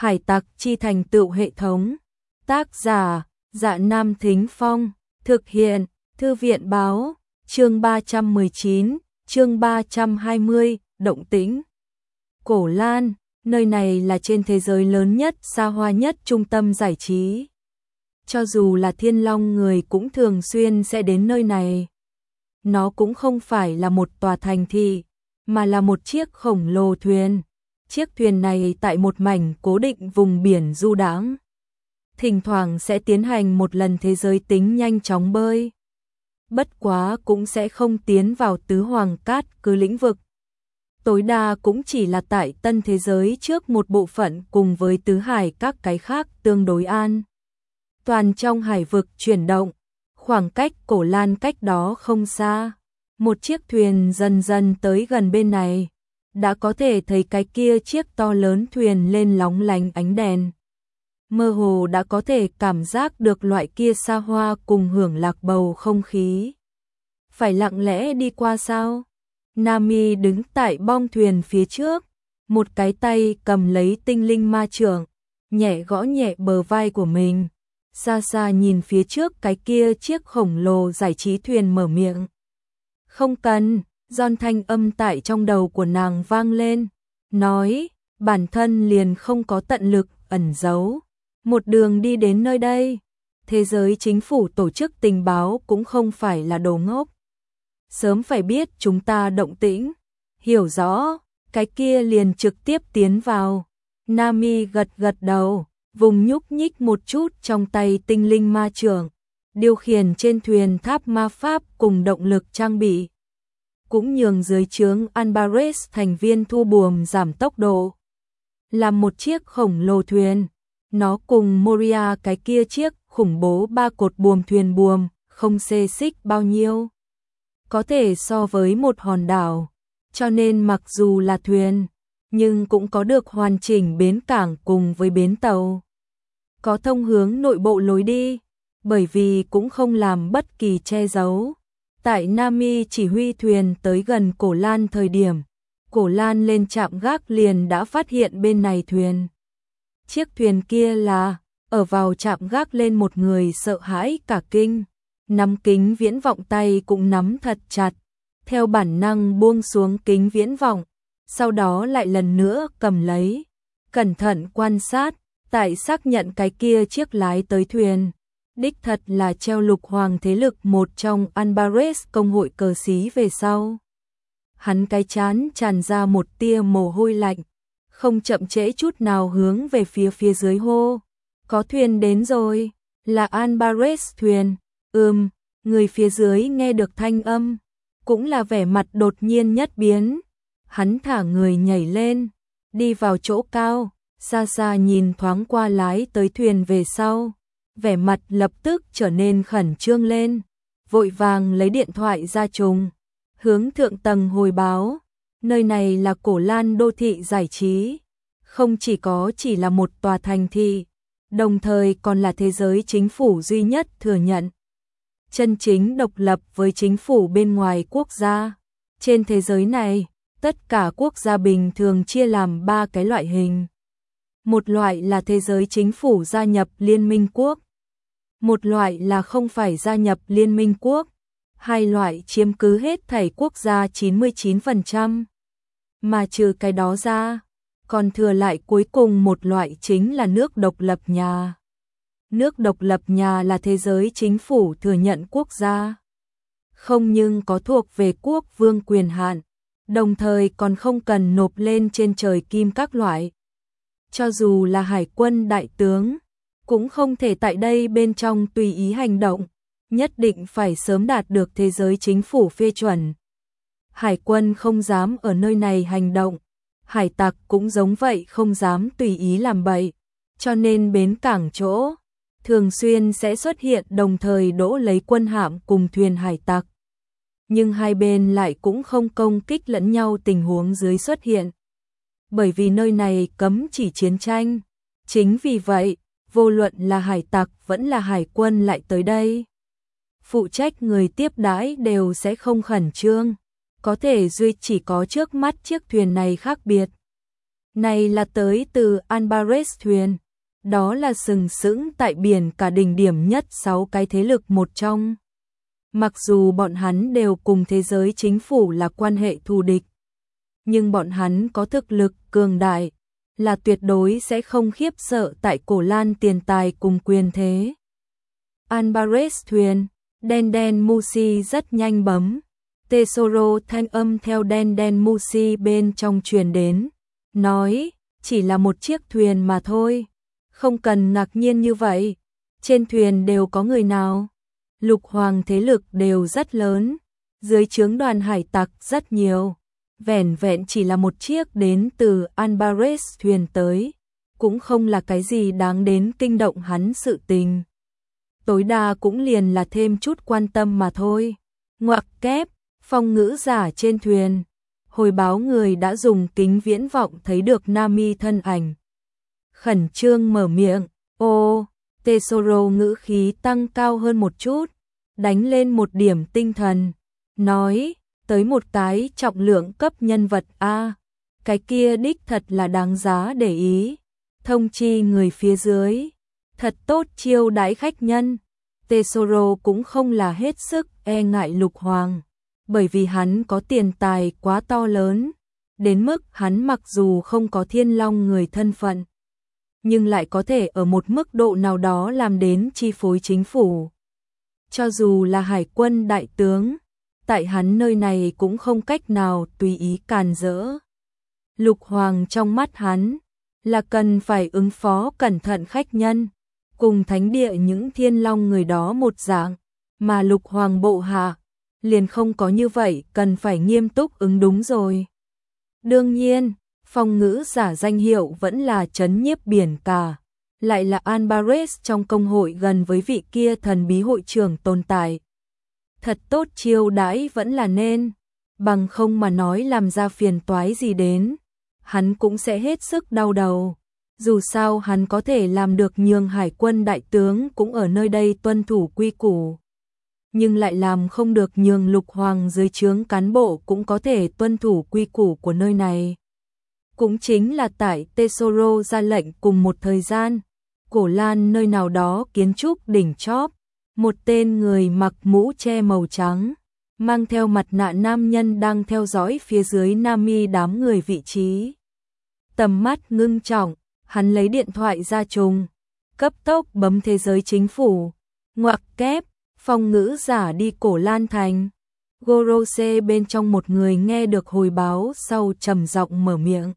Hải tặc chi thành tựu hệ thống. Tác giả: Dạ Nam Thính Phong. Thực hiện: Thư viện báo. Chương 319, chương 320, động tĩnh. Cổ Lan, nơi này là trên thế giới lớn nhất, xa hoa nhất trung tâm giải trí. Cho dù là Thiên Long người cũng thường xuyên sẽ đến nơi này. Nó cũng không phải là một tòa thành thị, mà là một chiếc khổng lồ thuyền. Chiếc thuyền này tại một mảnh cố định vùng biển du đãng. Thỉnh thoảng sẽ tiến hành một lần thế giới tính nhanh chóng bơi. Bất quá cũng sẽ không tiến vào tứ hoàng cát cứ lĩnh vực. Tối đa cũng chỉ là tại tân thế giới trước một bộ phận cùng với tứ hải các cái khác tương đối an. Toàn trong hải vực chuyển động, khoảng cách Cổ Lan cách đó không xa. Một chiếc thuyền dần dần tới gần bên này, đã có thể thấy cái kia chiếc to lớn thuyền lên lóng lánh ánh đèn. Mơ hồ đã có thể cảm giác được loại kia xa hoa cùng hưởng lạc bầu không khí. Phải lặng lẽ đi qua sao? Nami đứng tại bong thuyền phía trước, một cái tay cầm lấy tinh linh ma trượng, nhẹ gõ nhẹ bờ vai của mình. Xa xa nhìn phía trước cái kia chiếc khổng lồ giải trí thuyền mở miệng. Không cần, giòn thanh âm tại trong đầu của nàng vang lên, nói, bản thân liền không có tận lực ẩn giấu. Một đường đi đến nơi đây, thế giới chính phủ tổ chức tình báo cũng không phải là đồ ngốc. Sớm phải biết chúng ta động tĩnh, hiểu rõ, cái kia liền trực tiếp tiến vào. Nami gật gật đầu, vùng nhúc nhích một chút trong tay tinh linh ma trượng, điều khiển trên thuyền tháp ma pháp cùng động lực trang bị. Cũng nhường dưới trướng Albares thành viên thu buồm giảm tốc độ. Làm một chiếc khổng lồ thuyền, nó cùng Moria cái kia chiếc khủng bố ba cột buồm thuyền buồm, không xê xích bao nhiêu. Có thể so với một hòn đảo, cho nên mặc dù là thuyền, nhưng cũng có được hoàn chỉnh bến cảng cùng với bến tàu. Có thông hướng nội bộ lối đi, bởi vì cũng không làm bất kỳ che giấu. Tại Nami chỉ huy thuyền tới gần Cổ Lan thời điểm, Cổ Lan lên trạm gác liền đã phát hiện bên này thuyền. Chiếc thuyền kia là, ở vào trạm gác lên một người sợ hãi cả kinh, nắm kính viễn vọng tay cũng nắm thật chặt, theo bản năng buông xuống kính viễn vọng, sau đó lại lần nữa cầm lấy, cẩn thận quan sát, tại xác nhận cái kia chiếc lái tới thuyền. Đích thật là treo lục hoàng thế lực một trong Albares công hội cờ xí về sau. Hắn cái chán tràn ra một tia mồ hôi lạnh, không chậm trễ chút nào hướng về phía dưới hô. Có thuyền đến rồi, là Albares thuyền. Người phía dưới nghe được thanh âm, cũng là vẻ mặt đột nhiên nhất biến. Hắn thả người nhảy lên, đi vào chỗ cao, xa xa nhìn thoáng qua lái tới thuyền về sau. Vẻ mặt lập tức trở nên khẩn trương lên, vội vàng lấy điện thoại ra trùng, hướng thượng tầng hồi báo, nơi này là Cổ Lan đô thị giải trí, không chỉ là một tòa thành thị, đồng thời còn là thế giới chính phủ duy nhất thừa nhận, chân chính độc lập với chính phủ bên ngoài quốc gia. Trên thế giới này, tất cả quốc gia bình thường chia làm 3 cái loại hình. Một loại là thế giới chính phủ gia nhập Liên minh quốc. Một loại là không phải gia nhập Liên minh quốc. Hai loại chiếm cứ hết thảy quốc gia 99%. Mà trừ cái đó ra, còn thừa lại cuối cùng một loại chính là nước độc lập nhà. Nước độc lập nhà là thế giới chính phủ thừa nhận quốc gia. Không nhưng có thuộc về quốc vương quyền hạn, đồng thời còn không cần nộp lên trên trời kim các loại. Cho dù là hải quân đại tướng, cũng không thể tại đây bên trong tùy ý hành động, nhất định phải sớm đạt được thế giới chính phủ phê chuẩn. Hải quân không dám ở nơi này hành động, hải tặc cũng giống vậy không dám tùy ý làm bậy, cho nên bến cảng chỗ thường xuyên sẽ xuất hiện đồng thời đỗ lấy quân hạm cùng thuyền hải tặc. Nhưng hai bên lại cũng không công kích lẫn nhau tình huống dưới xuất hiện. Bởi vì nơi này cấm chỉ chiến tranh, chính vì vậy, vô luận là hải tặc vẫn là hải quân lại tới đây. Phụ trách người tiếp đãi đều sẽ không khẩn trương, có thể duy chỉ có trước mắt chiếc thuyền này khác biệt. Này là tới từ Albares thuyền, đó là sừng sững tại biển cả đỉnh điểm nhất 6 cái thế lực một trong. Mặc dù bọn hắn đều cùng thế giới chính phủ là quan hệ thù địch, nhưng bọn hắn có thực lực cường đại, là tuyệt đối sẽ không khiếp sợ tại Cổ Lan tiền tài cùng quyền thế. Albares thuyền, đen đen Musi rất nhanh bấm. Tesoro thanh âm theo đen đen Musi bên trong truyền đến, nói, chỉ là một chiếc thuyền mà thôi, không cần ngạc nhiên như vậy, trên thuyền đều có người nào, lục hoàng thế lực đều rất lớn, dưới trướng đoàn hải tặc rất nhiều, vẻn vẹn chỉ là một chiếc đến từ Albares thuyền tới, cũng không là cái gì đáng đến kinh động hắn sự tình. Tối đa cũng liền là thêm chút quan tâm mà thôi. Ngoặc kép, phong ngữ giả trên thuyền, hồi báo người đã dùng kính viễn vọng thấy được Nami thân ảnh. Khẩn trương mở miệng, ô, Tesoro ngữ khí tăng cao hơn một chút, đánh lên một điểm tinh thần, nói, tới một cái trọng lượng cấp nhân vật A, cái kia đích thật là đáng giá để ý, thông chi người phía dưới, thật tốt chiêu đãi khách nhân. Tesoro cũng không là hết sức e ngại lục hoàng, bởi vì hắn có tiền tài quá to lớn, đến mức hắn mặc dù không có thiên long người thân phận, nhưng lại có thể ở một mức độ nào đó làm đến chi phối chính phủ. Cho dù là hải quân đại tướng, tại hắn nơi này cũng không cách nào tùy ý càn rỡ. Lục hoàng trong mắt hắn là cần phải ứng phó cẩn thận khách nhân, cùng thánh địa những thiên long người đó một dạng, mà lục hoàng bộ hạ liền không có như vậy, cần phải nghiêm túc ứng đúng rồi. Đương nhiên, phong ngữ giả danh hiệu vẫn là trấn nhiếp biển cả, lại là Albares trong công hội gần với vị kia thần bí hội trưởng tồn tại. Thật tốt chiêu đãi vẫn là nên, bằng không mà nói làm ra phiền toái gì đến, hắn cũng sẽ hết sức đau đầu. Dù sao hắn có thể làm được nhường hải quân đại tướng cũng ở nơi đây tuân thủ quy củ, nhưng lại làm không được nhường lục hoàng dưới trướng cán bộ cũng có thể tuân thủ quy củ của nơi này. Cũng chính là tại Tesoro ra lệnh cùng một thời gian, Cổ Lan nơi nào đó kiến trúc đỉnh chóp, một tên người mặc mũ che màu trắng, mang theo mặt nạ nam nhân đang theo dõi phía dưới Nami đám người vị trí. Tầm mắt ngưng trọng, hắn lấy điện thoại ra trùng, cấp tốc bấm thế giới chính phủ, ngoặc kép, phong ngữ giả đi Cổ Lan thành. Gorose bên trong một người nghe được hồi báo sau trầm giọng mở miệng,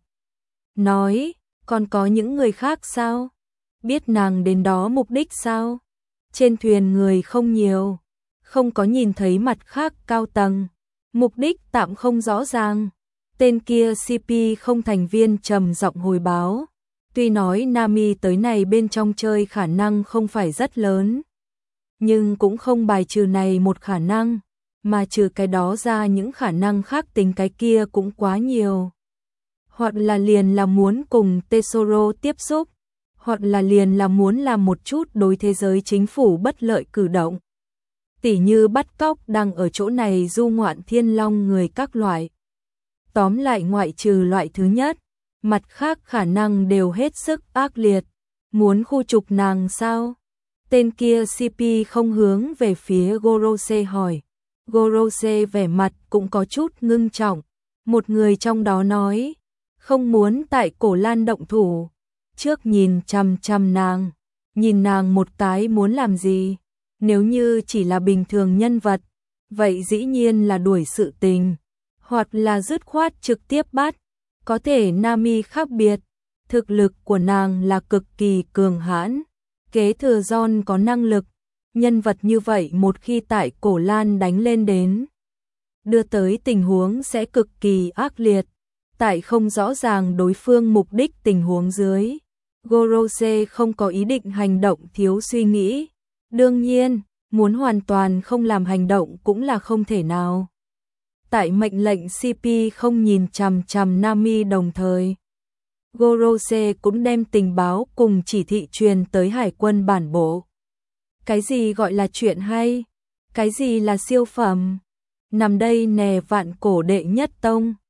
nói, còn có những người khác sao? Biết nàng đến đó mục đích sao? Trên thuyền người không nhiều, không có nhìn thấy mặt khác cao tầng, mục đích tạm không rõ ràng. Tên kia CP không thành viên trầm giọng hồi báo, tuy nói Nami tới này bên trong chơi khả năng không phải rất lớn, nhưng cũng không bài trừ này một khả năng, mà trừ cái đó ra những khả năng khác tính cái kia cũng quá nhiều. Hoặc là liền là muốn cùng Tesoro tiếp xúc, hoặc là liền là muốn làm một chút đối thế giới chính phủ bất lợi cử động. Tỉ như bắt cóc đang ở chỗ này du ngoạn thiên long người các loại. Tóm lại ngoại trừ loại thứ nhất, mặt khác khả năng đều hết sức ác liệt. Muốn khu trục nàng sao? Tên kia CP không hướng về phía Gorose hỏi. Gorose vẻ mặt cũng có chút ngưng trọng. Một người trong đó nói, không muốn tại Cổ Lan động thủ. Trước nhìn chằm chằm nàng, nhìn nàng một cái muốn làm gì? Nếu như chỉ là bình thường nhân vật, vậy dĩ nhiên là đuổi sự tình, hoặc là dứt khoát trực tiếp bắt. Có thể Nami khác biệt, thực lực của nàng là cực kỳ cường hãn, kế thừa John có năng lực, nhân vật như vậy một khi tại Cổ Lan đánh lên đến, đưa tới tình huống sẽ cực kỳ ác liệt. Tại không rõ ràng đối phương mục đích tình huống dưới, Gorose không có ý định hành động thiếu suy nghĩ. Đương nhiên, muốn hoàn toàn không làm hành động cũng là không thể nào. Tại mệnh lệnh CP không nhìn chằm chằm Nami đồng thời, Gorose cũng đem tình báo cùng chỉ thị truyền tới hải quân bản bộ. Cái gì gọi là chuyện hay? Cái gì là siêu phẩm? Nằm đây nè vạn cổ đệ nhất tông.